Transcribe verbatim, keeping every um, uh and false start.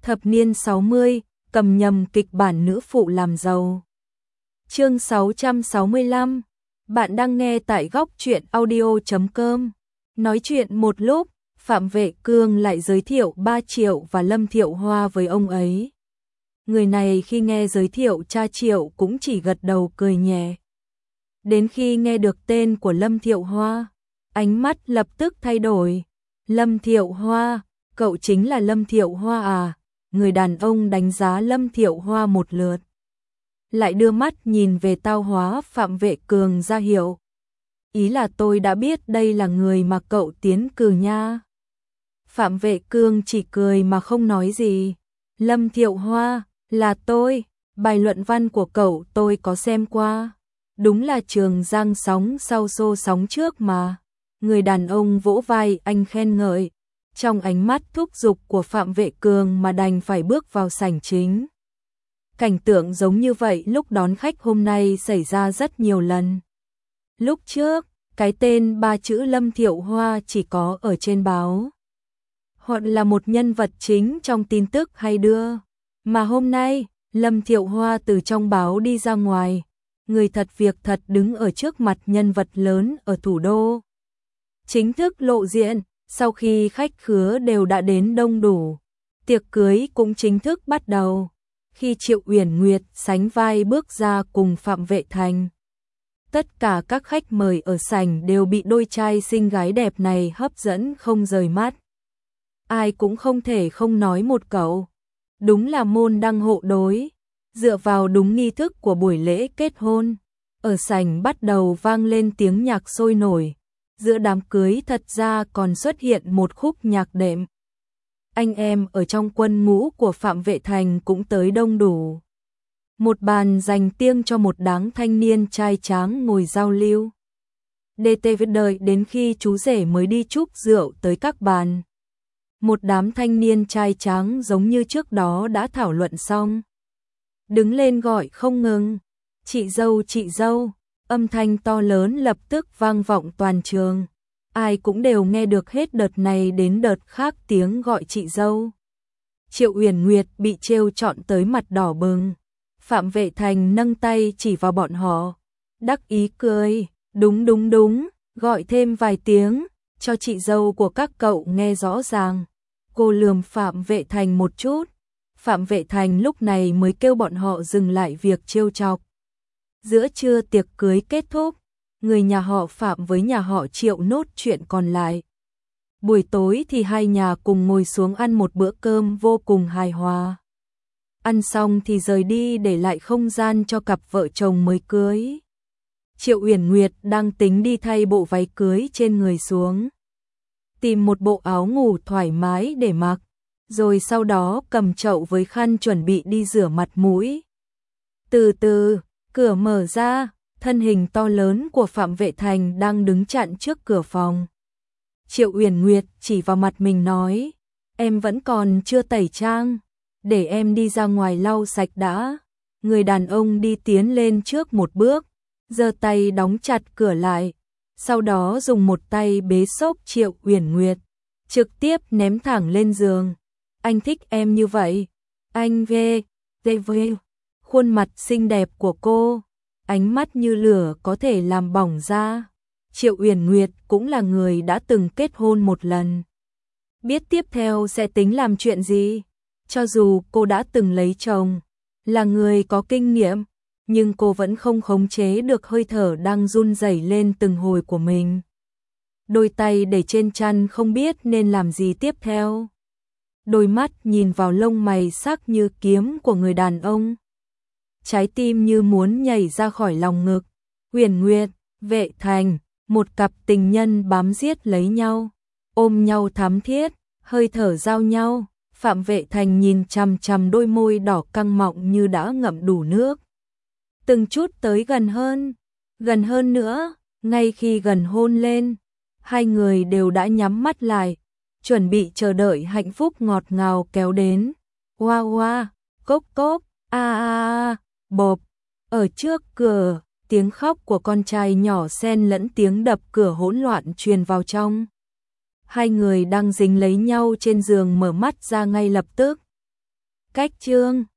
Thập niên sáu mươi, cầm nhầm kịch bản nữ phụ làm giàu. Chương sáu trăm sáu mươi lăm. Bạn đang nghe tại góc truyện audio chấm com. Nói chuyện một lúc, Phạm Vệ Cương lại giới thiệu ba Triệu và Lâm Thiệu Hoa với ông ấy. Người này khi nghe giới thiệu cha Triệu cũng chỉ gật đầu cười nhẹ. Đến khi nghe được tên của Lâm Thiệu Hoa, ánh mắt lập tức thay đổi. Lâm Thiệu Hoa, cậu chính là Lâm Thiệu Hoa à? Người đàn ông đánh giá Lâm Thiệu Hoa một lượt, lại đưa mắt nhìn về Tao Hóa Phạm Vệ Cường ra hiệu. Ý là tôi đã biết đây là người mà cậu tiến cử nha. Phạm Vệ Cương chỉ cười mà không nói gì. Lâm Thiệu Hoa, là tôi, bài luận văn của cậu tôi có xem qua. Đúng là Trường Giang sóng sau xô sóng trước mà. Người đàn ông vỗ vai anh khen ngợi. Trong ánh mắt thúc giục của Phạm Vệ Cường mà đành phải bước vào sảnh chính. Cảnh tượng giống như vậy lúc đón khách hôm nay xảy ra rất nhiều lần. Lúc trước, cái tên ba chữ Lâm Thiệu Hoa chỉ có ở trên báo, hoặc là một nhân vật chính trong tin tức hay đưa. Mà hôm nay, Lâm Thiệu Hoa từ trong báo đi ra ngoài, người thật việc thật đứng ở trước mặt nhân vật lớn ở thủ đô. Chính thức lộ diện, sau khi khách khứa đều đã đến đông đủ, tiệc cưới cũng chính thức bắt đầu. Khi Triệu Uyển Nguyệt sánh vai bước ra cùng Phạm Vệ Thành, tất cả các khách mời ở sảnh đều bị đôi trai xinh gái đẹp này hấp dẫn không rời mắt. Ai cũng không thể không nói một câu. Đúng là môn đăng hộ đối. Dựa vào đúng nghi thức của buổi lễ kết hôn, ở sảnh bắt đầu vang lên tiếng nhạc sôi nổi. Giữa đám cưới thật ra còn xuất hiện một khúc nhạc đệm. Anh em ở trong quân ngũ của Phạm Vệ Thành cũng tới đông đủ. Một bàn dành riêng cho một đám thanh niên trai tráng ngồi giao lưu. đê tê vê đợi đến khi chú rể mới đi chúc rượu tới các bàn. Một đám thanh niên trai tráng giống như trước đó đã thảo luận xong, đứng lên gọi không ngừng. Chị dâu, chị dâu. Âm thanh to lớn lập tức vang vọng toàn trường. Ai cũng đều nghe được hết đợt này đến đợt khác tiếng gọi chị dâu. Triệu Uyển Nguyệt bị trêu trọn tới mặt đỏ bừng. Phạm Vệ Thành nâng tay chỉ vào bọn họ, đắc ý cười. Đúng đúng đúng, gọi thêm vài tiếng, cho chị dâu của các cậu nghe rõ ràng. Cô lườm Phạm Vệ Thành một chút. Phạm Vệ Thành lúc này mới kêu bọn họ dừng lại việc trêu chọc. Giữa trưa tiệc cưới kết thúc, người nhà họ Phạm với nhà họ Triệu nốt chuyện còn lại. Buổi tối thì hai nhà cùng ngồi xuống ăn một bữa cơm vô cùng hài hòa. Ăn xong thì rời đi để lại không gian cho cặp vợ chồng mới cưới. Triệu Uyển Nguyệt đang tính đi thay bộ váy cưới trên người xuống, tìm một bộ áo ngủ thoải mái để mặc, rồi sau đó cầm chậu với khăn chuẩn bị đi rửa mặt mũi. Từ từ, cửa mở ra, thân hình to lớn của Phạm Vệ Thành đang đứng chặn trước cửa phòng. Triệu Uyển Nguyệt chỉ vào mặt mình nói, em vẫn còn chưa tẩy trang, để em đi ra ngoài lau sạch đã. Người đàn ông đi tiến lên trước một bước, giơ tay đóng chặt cửa lại, sau đó dùng một tay bế xốc Triệu Uyển Nguyệt, trực tiếp ném thẳng lên giường. Anh thích em như vậy. Anh về, về về. Khuôn mặt xinh đẹp của cô, ánh mắt như lửa có thể làm bỏng da. Triệu Uyển Nguyệt cũng là người đã từng kết hôn một lần, biết tiếp theo sẽ tính làm chuyện gì. Cho dù cô đã từng lấy chồng, là người có kinh nghiệm, nhưng cô vẫn không khống chế được hơi thở đang run rẩy lên từng hồi của mình. Đôi tay để trên chăn không biết nên làm gì tiếp theo. Đôi mắt nhìn vào lông mày sắc như kiếm của người đàn ông. Trái tim như muốn nhảy ra khỏi lòng ngực. Uyển Nguyệt, Vệ Thành, một cặp tình nhân bám giết lấy nhau, ôm nhau thắm thiết, hơi thở giao nhau. Phạm Vệ Thành nhìn chằm chằm đôi môi đỏ căng mọng như đã ngậm đủ nước. Từng chút tới gần hơn, gần hơn nữa. Ngay khi gần hôn lên, hai người đều đã nhắm mắt lại, chuẩn bị chờ đợi hạnh phúc ngọt ngào kéo đến. Hoa hoa, cốc cốc, a a a, bộp. Ở trước cửa, tiếng khóc của con trai nhỏ xen lẫn tiếng đập cửa hỗn loạn truyền vào trong. Hai người đang dính lấy nhau trên giường mở mắt ra ngay lập tức. Cách chương